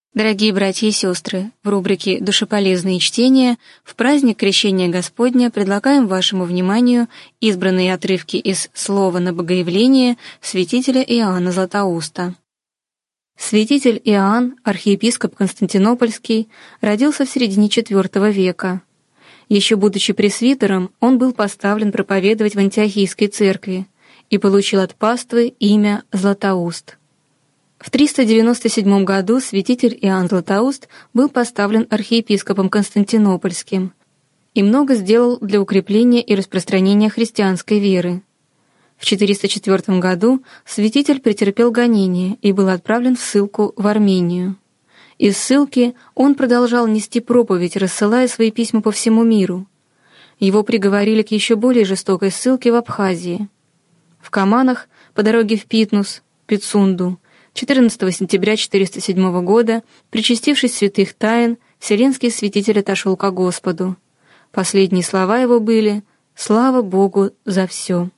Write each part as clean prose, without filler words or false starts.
Дорогие братья и сестры, в рубрике «Душеполезные чтения» в праздник Крещения Господня предлагаем вашему вниманию избранные отрывки из «Слова на Богоявление» святителя Иоанна Златоуста. Святитель Иоанн, архиепископ Константинопольский, родился в середине IV века. Еще будучи пресвитером, он был поставлен проповедовать в Антиохийской церкви и получил от паствы имя Златоуст. В 397 году святитель Иоанн Златоуст был поставлен архиепископом Константинопольским и много сделал для укрепления и распространения христианской веры. В 404 году святитель претерпел гонение и был отправлен в ссылку в Армению. Из ссылки он продолжал нести проповедь, рассылая свои письма по всему миру. Его приговорили к еще более жестокой ссылке в Абхазии. В Каманах, по дороге в Питнус, Пицунду, 14 сентября 407 года, причастившись святых тайн, вселенский святитель отошел ко Господу. Последние слова его были «Слава Богу за все».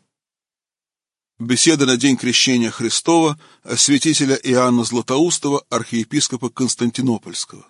Беседа на день крещения Христова святителя Иоанна Златоустова, архиепископа Константинопольского.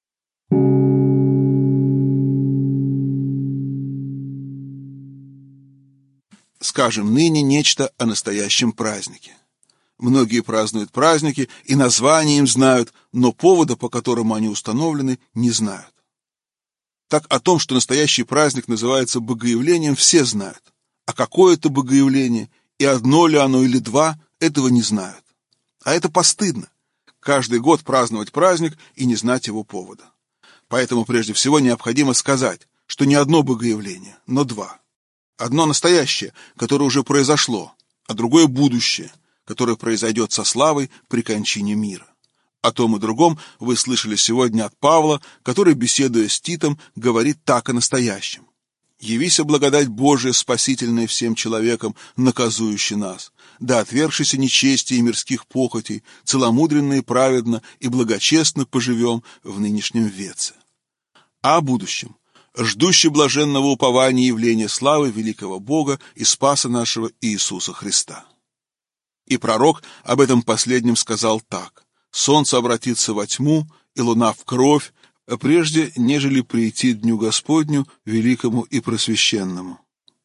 Скажем ныне нечто о настоящем празднике. Многие празднуют праздники и названия им знают, но повода, по которому они установлены, не знают. Так о том, что настоящий праздник называется Богоявлением, все знают. А какое это Богоявление, и одно ли оно или два, этого не знают. А это постыдно. Каждый год праздновать праздник и не знать его повода. Поэтому прежде всего необходимо сказать, что не одно Богоявление, но два. Одно настоящее, которое уже произошло, а другое будущее, которое произойдет со славой при кончине мира. О том и другом вы слышали сегодня от Павла, который, беседуя с Титом, говорит так о настоящем. «Явися благодать Божия, спасительная всем человекам, наказующая нас, да отвергшися нечестия и мирских похотей, целомудренно и праведно и благочестно поживем в нынешнем веце». А о будущем, ждущий блаженного упования и явления славы великого Бога и Спаса нашего Иисуса Христа. И пророк об этом последнем сказал так: «Солнце обратится во тьму, и луна в кровь, прежде нежели прийти дню Господню, великому и просвященному».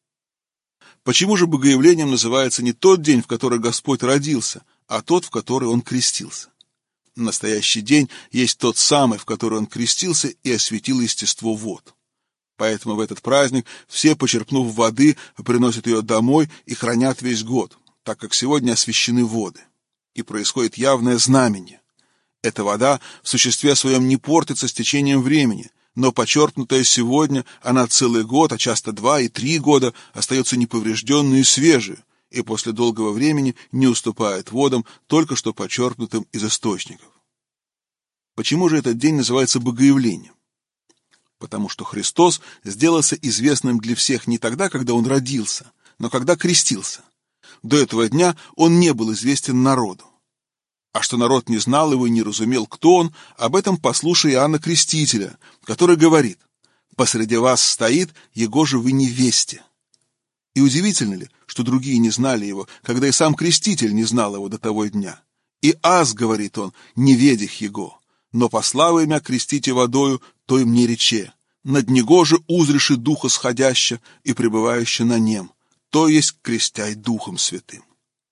Почему же Богоявлением называется не тот день, в который Господь родился, а тот, в который Он крестился? Настоящий день есть тот самый, в который Он крестился и осветил естество вод. Поэтому в этот праздник все, почерпнув воды, приносят ее домой и хранят весь год, так как сегодня освящены воды. И происходит явное знамение. Эта вода в существе своем не портится с течением времени, но почерпнутая сегодня, она целый год, а часто 2 и 3 года, остается неповрежденной и свежей, и после долгого времени не уступает водам, только что почерпнутым из источников. Почему же этот день называется Богоявлением? Потому что Христос сделался известным для всех не тогда, когда Он родился, но когда крестился. До этого дня Он не был известен народу. А что народ не знал его и не разумел, кто он, об этом послушай Иоанна Крестителя, который говорит: «Посреди вас стоит, его же вы не весте». И удивительно ли, что другие не знали его, когда и сам Креститель не знал его до того дня? «И аз, — говорит он, — не ведих его, но послава имя крестите водою, то и мне рече, над него же узреши духа сходяща и пребывающа на нем, то есть крестяй Духом Святым».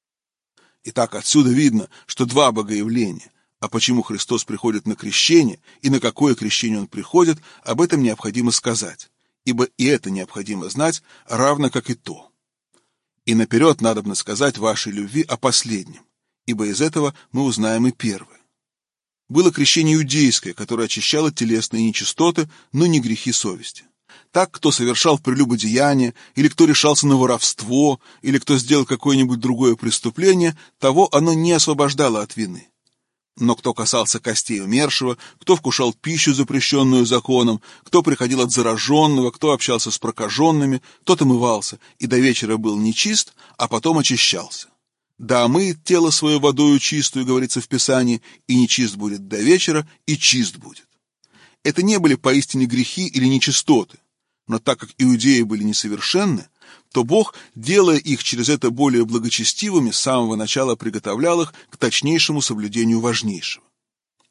Итак, отсюда видно, что два Богоявления. А почему Христос приходит на крещение и на какое крещение Он приходит, об этом необходимо сказать, ибо и это необходимо знать, равно как и то. И наперед надобно сказать вашей любви о последнем, ибо из этого мы узнаем и первое. Было крещение иудейское, которое очищало телесные нечистоты, но не грехи совести. Так, кто совершал прелюбодеяние, или кто решался на воровство, или кто сделал какое-нибудь другое преступление, того оно не освобождало от вины. Но кто касался костей умершего, кто вкушал пищу, запрещенную законом, кто приходил от зараженного, кто общался с прокаженными, тот омывался и до вечера был нечист, а потом очищался. Да омыет тело свое водою чистую, говорится в Писании, и нечист будет до вечера, и чист будет. Это не были поистине грехи или нечистоты. Но так как иудеи были несовершенны, то Бог, делая их через это более благочестивыми, с самого начала приготовлял их к точнейшему соблюдению важнейшего.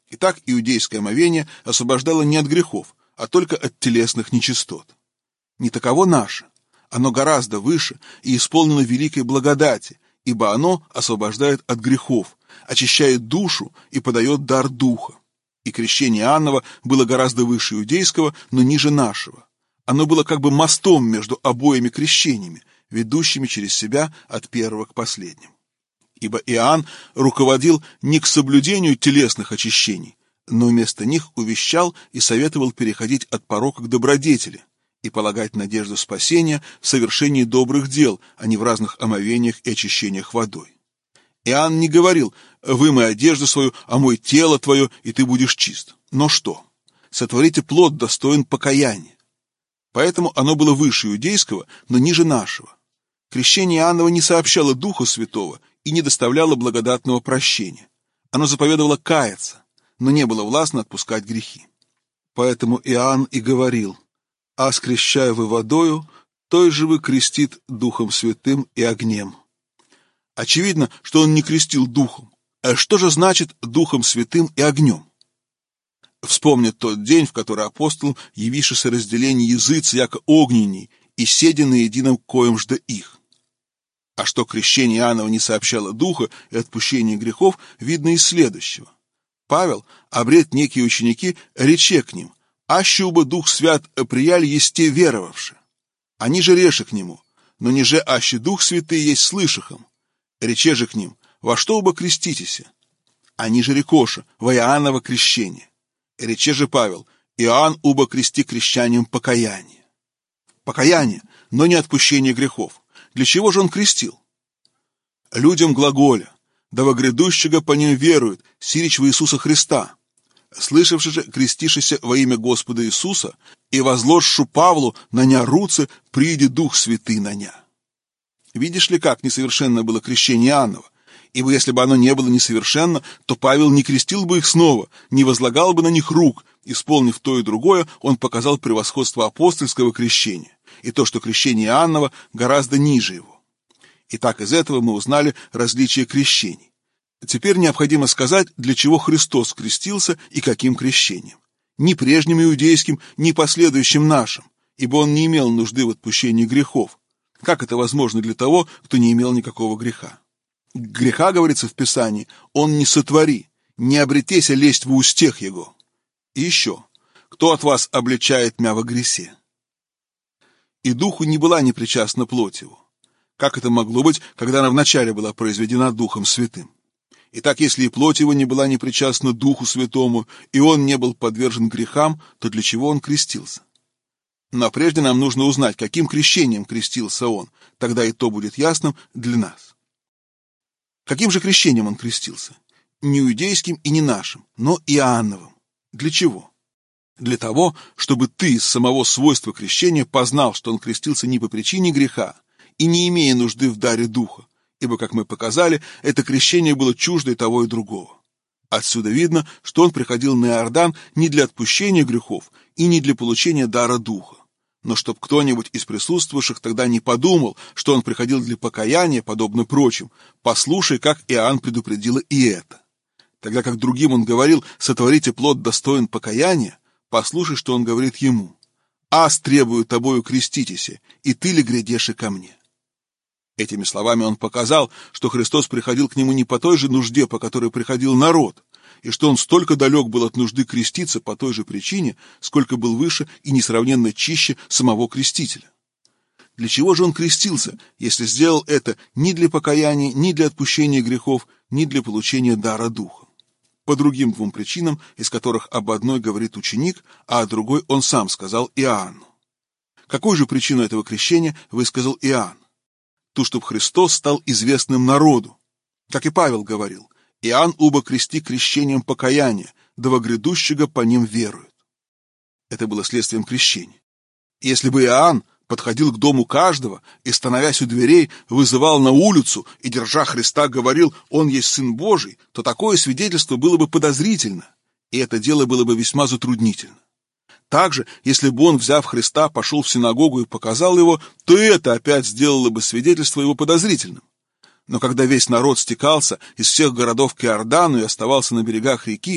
Итак, иудейское омовение освобождало не от грехов, а только от телесных нечистот. Не таково наше. Оно гораздо выше и исполнено великой благодати, ибо оно освобождает от грехов, очищает душу и подает дар духа. И крещение Иоаннова было гораздо выше иудейского, но ниже нашего. Оно было как бы мостом между обоими крещениями, ведущими через себя от первого к последнему. Ибо Иоанн руководил не к соблюдению телесных очищений, но вместо них увещал и советовал переходить от порока к добродетели и полагать надежду спасения в совершении добрых дел, а не в разных омовениях и очищениях водой. Иоанн не говорил: «Вымой одежду свою, омой тело твое, и ты будешь чист». Но что? Сотворите плод, достоин покаяния. Поэтому оно было выше иудейского, но ниже нашего. Крещение Иоаннова не сообщало Духа Святого и не доставляло благодатного прощения. Оно заповедовало каяться, но не было властно отпускать грехи. Поэтому Иоанн и говорил: «А скрещая вы водою, той же вы крестит Духом Святым и огнем». Очевидно, что он не крестил Духом. А что же значит Духом Святым и огнем? Вспомнят тот день, в который апостол, явившийся разделение языц, яко огненней, и седи на едином коем жда их. А что крещение Иоаннова не сообщало Духа и отпущения грехов, видно из следующего. Павел, обрет некие ученики, рече к ним: «Аще уба Дух Свят прияли есте веровавши. Они же реше к нему, но ниже аще Дух Святый есть слышахом. Рече же к ним: во что оба креститеся? Они же рекоша: во Иоанново крещение. Рече же Павел: Иоанн уба крести крещанием покаяния». Покаяние, но не отпущение грехов. Для чего же он крестил? Людям глаголя: да во грядущего по ним веруют, сирич во Иисуса Христа. Слышавши же, крестишися во имя Господа Иисуса, и возложшу Павлу на ня руце, прииди Дух Святый на ня. Видишь ли, как несовершенно было крещение Иоаннова? Ибо если бы оно не было несовершенно, то Павел не крестил бы их снова, не возлагал бы на них рук. Исполнив то и другое, он показал превосходство апостольского крещения, и то, что крещение Иоаннова гораздо ниже его. Итак, из этого мы узнали различие крещений. Теперь необходимо сказать, для чего Христос крестился и каким крещением. Ни прежним иудейским, ни последующим нашим, ибо он не имел нужды в отпущении грехов. Как это возможно для того, кто не имел никакого греха? Греха, говорится в Писании, он не сотвори, не обретеся лезть в устех его. И еще: кто от вас обличает мя во гресе? И духу не была непричастна плоть его. Как это могло быть, когда она вначале была произведена Духом Святым? Итак, если и плоть его не была непричастна Духу Святому, и он не был подвержен грехам, то для чего он крестился? Но прежде нам нужно узнать, каким крещением крестился он, тогда и то будет ясным для нас. Каким же крещением он крестился? Не иудейским и не нашим, но Иоанновым. Для чего? Для того, чтобы ты из самого свойства крещения познал, что он крестился не по причине греха и не имея нужды в даре Духа, ибо, как мы показали, это крещение было чуждо и того и другого. Отсюда видно, что он приходил на Иордан не для отпущения грехов и не для получения дара Духа, но чтоб кто-нибудь из присутствующих тогда не подумал, что он приходил для покаяния, подобно прочим, послушай, как Иоанн предупредил и это. Тогда как другим он говорил: «Сотворите плод, достоин покаяния», послушай, что он говорит ему: «Аз требую тобою креститеся, и ты ли грядеши ко мне?» Этими словами он показал, что Христос приходил к нему не по той же нужде, по которой приходил народ, и что он столько далек был от нужды креститься по той же причине, сколько был выше и несравненно чище самого крестителя. Для чего же он крестился, если сделал это ни для покаяния, ни для отпущения грехов, ни для получения дара Духа? По другим двум причинам, из которых об одной говорит ученик, а о другой он сам сказал Иоанну. Какую же причину этого крещения высказал Иоанн? Ту, чтобы Христос стал известным народу. Как и Павел говорил: «Иоанн уба крести крещением покаяния, да во грядущего по ним веруют». Это было следствием крещения. Если бы Иоанн подходил к дому каждого и, становясь у дверей, вызывал на улицу и, держа Христа, говорил: «Он есть Сын Божий», то такое свидетельство было бы подозрительно, и это дело было бы весьма затруднительно. Также, если бы он, взяв Христа, пошел в синагогу и показал его, то это опять сделало бы свидетельство его подозрительным. Но когда весь народ стекался из всех городов к Иордану и оставался на берегах реки,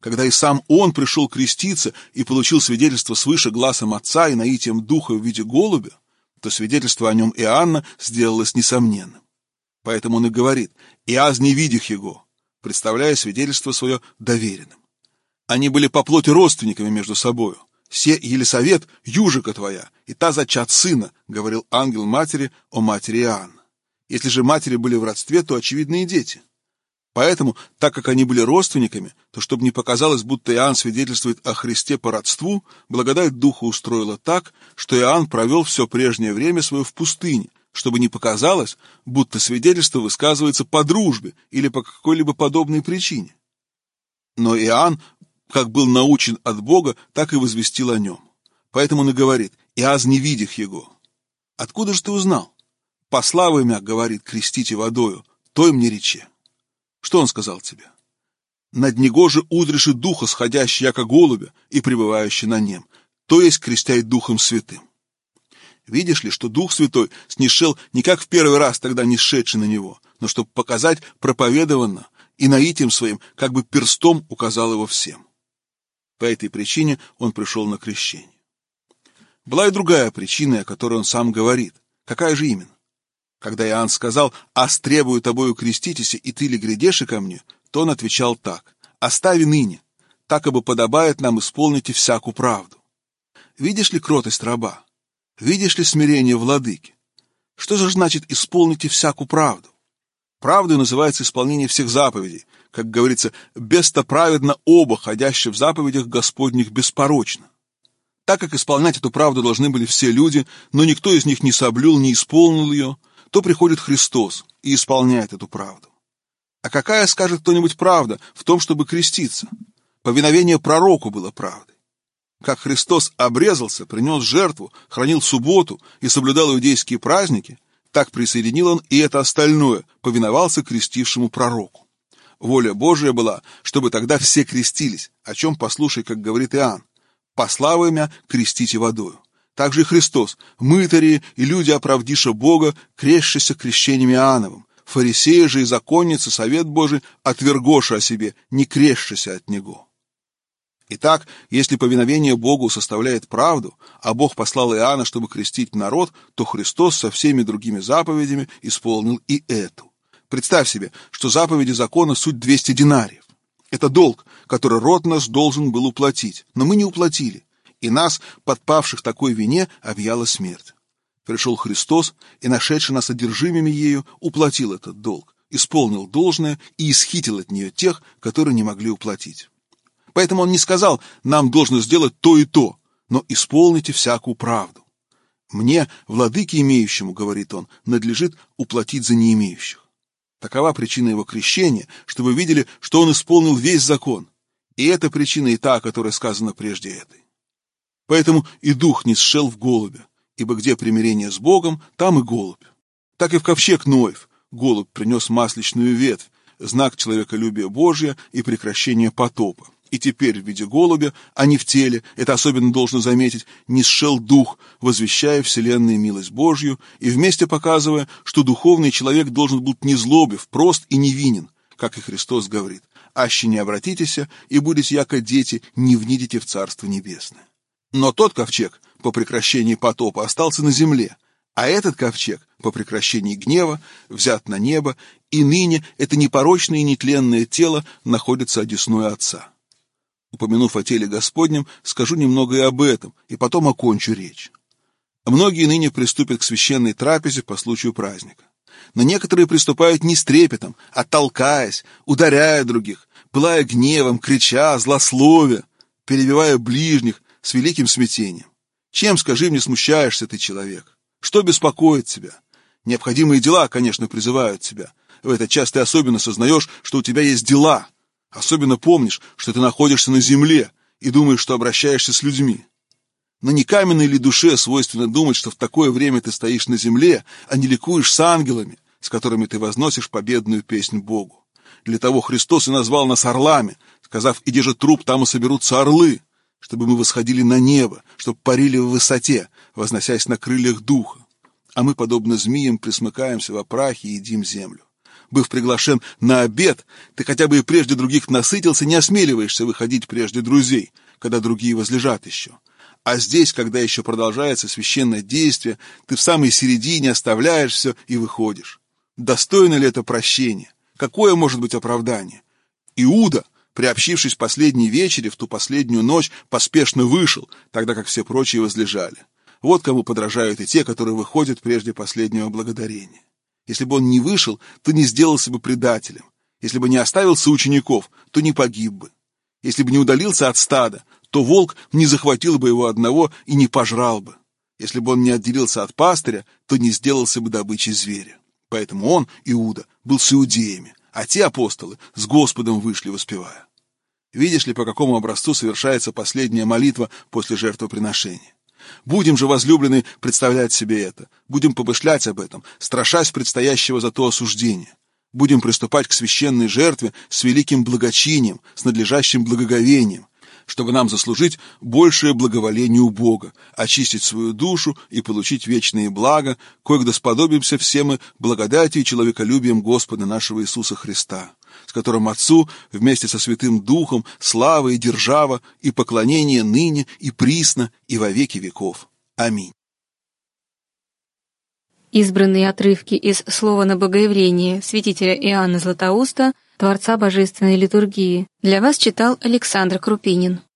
когда и сам он пришел креститься и получил свидетельство свыше гласом Отца и наитием Духа в виде голубя, то свидетельство о нем Иоанна сделалось несомненным. Поэтому он и говорит: «И аз не видях его», представляя свидетельство свое доверенным. Они были по плоти родственниками между собою. «Се Елисавет, южика твоя, и та зачат сына», говорил ангел матери о матери Иоанна. Если же матери были в родстве, то очевидно и дети. Поэтому, так как они были родственниками, то, чтобы не показалось, будто Иоанн свидетельствует о Христе по родству, благодать Духа устроила так, что Иоанн провел все прежнее время свое в пустыне, чтобы не показалось, будто свидетельство высказывается по дружбе или по какой-либо подобной причине. Но Иоанн, как был научен от Бога, так и возвестил о нем. Поэтому он и говорит: «И аз не видях его». Откуда же ты узнал? «Послав мя, говорит, крестите водою, той мне рече». Что он сказал тебе? «Над него же узреши духа, сходящий яко голубя и пребывающий на нем, то есть крестяй Духом Святым». Видишь ли, что Дух Святой снишел не как в первый раз тогда не сшедший на него, но чтобы показать проповедованно и наитием своим как бы перстом указал его всем. По этой причине он пришел на крещение. Была и другая причина, о которой он сам говорит. Какая же именно? Когда Иоанн сказал: «Аз требую тобою креститеся, и ты ли грядеши ко мне?», то он отвечал так: «Остави ныне, так ибо подобает нам исполнить и всякую правду». Видишь ли кротость раба? Видишь ли смирение владыки? Что же значит исполните всякую правду? Правдой называется исполнение всех заповедей, как говорится: «Бестоправедно оба, ходящие в заповедях Господних, беспорочно». Так как исполнять эту правду должны были все люди, но никто из них не соблюл, не исполнил ее, то приходит Христос и исполняет эту правду. А какая, скажет кто-нибудь, правда в том, чтобы креститься? Повиновение пророку было правдой. Как Христос обрезался, принес жертву, хранил субботу и соблюдал иудейские праздники, так присоединил он и это остальное, повиновался крестившему пророку. Воля Божия была, чтобы тогда все крестились, о чем послушай, как говорит Иоанн: «Послав мя, крестите водою». Также и Христос, мытари и люди, оправдиша Бога, крещися крещением Иоанновым, фарисеи же и законницы, совет Божий, отвергоша о себе, не крещися от Него. Итак, если повиновение Богу составляет правду, а Бог послал Иоанна, чтобы крестить народ, то Христос со всеми другими заповедями исполнил и эту. Представь себе, что заповеди закона суть 200 динариев. Это долг, который род наш должен был уплатить, но мы не уплатили, и нас, подпавших такой вине, объяла смерть. Пришел Христос, и, нашедший нас одержимыми ею, уплатил этот долг, исполнил должное и исхитил от нее тех, которые не могли уплатить. Поэтому он не сказал: «Нам должно сделать то и то», но «исполните всякую правду». «Мне, владыке имеющему, — говорит он, — надлежит уплатить за не имеющих». Такова причина его крещения, чтобы вы видели, что он исполнил весь закон. И эта причина и та, которая сказана прежде этой. Поэтому и дух не сшел в голубя, ибо где примирение с Богом, там и голубь. Так и в ковчег Ноев голубь принес масличную ветвь, знак человеколюбия Божия и прекращения потопа. И теперь в виде голубя, а не в теле, это особенно должно заметить, не сшел дух, возвещая вселенной милость Божью и вместе показывая, что духовный человек должен быть незлоблив, прост и невинен, как и Христос говорит: «Аще не обратитесь, и будете яко дети, не внидите в Царство Небесное». Но тот ковчег по прекращении потопа остался на земле, а этот ковчег по прекращении гнева взят на небо, и ныне это непорочное и нетленное тело находится одесную Отца. Упомянув о теле Господнем, скажу немного и об этом, и потом окончу речь. Многие ныне приступят к священной трапезе по случаю праздника. Но некоторые приступают не с трепетом, а толкаясь, ударяя других, пылая гневом, крича, злословя, перебивая ближних с великим смятением. Чем, скажи мне, смущаешься ты, человек? Что беспокоит тебя? Необходимые дела, конечно, призывают тебя. В этот час ты особенно сознаешь, что у тебя есть дела. Особенно помнишь, что ты находишься на земле и думаешь, что обращаешься с людьми. Но не каменной ли душе свойственно думать, что в такое время ты стоишь на земле, а не ликуешь с ангелами, с которыми ты возносишь победную песнь Богу? Для того Христос и назвал нас орлами, сказав: «Иди же труп, там и соберутся орлы», чтобы мы восходили на небо, чтобы парили в высоте, возносясь на крыльях духа. А мы, подобно змеям, пресмыкаемся во прахе и едим землю. быв приглашен на обед, ты хотя бы и прежде других насытился, не осмеливаешься выходить прежде друзей, когда другие возлежат еще. А здесь, когда еще продолжается священное действие, ты в самой середине оставляешь все и выходишь. Достойно ли это прощения? Какое может быть оправдание? Иуда, приобщившись к последней вечере, в ту последнюю ночь, поспешно вышел, тогда как все прочие возлежали. Вот кому подражают и те, которые выходят прежде последнего благодарения. Если бы он не вышел, то не сделался бы предателем. Если бы не оставил соучеников, то не погиб бы. Если бы не удалился от стада, то волк не захватил бы его одного и не пожрал бы. Если бы он не отделился от пастыря, то не сделался бы добычей зверя. Поэтому он, Иуда, был с иудеями, а те апостолы с Господом вышли, воспевая. Видишь ли, по какому образцу совершается последняя молитва после жертвоприношения? Будем же, возлюбленные, представлять себе это, будем помышлять об этом, страшась предстоящего зато осуждения. Будем приступать к священной жертве с великим благочинием, с надлежащим благоговением, чтобы нам заслужить большее благоволение у Бога, очистить свою душу и получить вечные блага, коих сподобимся все мы благодатью и человеколюбием Господа нашего Иисуса Христа, с которым Отцу вместе со Святым Духом слава и держава и поклонение ныне и присно и во веки веков. Аминь. Избранные отрывки из «Слова на Богоявление» святителя Иоанна Златоуста, Творца Божественной Литургии, для вас читал Александр Крупинин.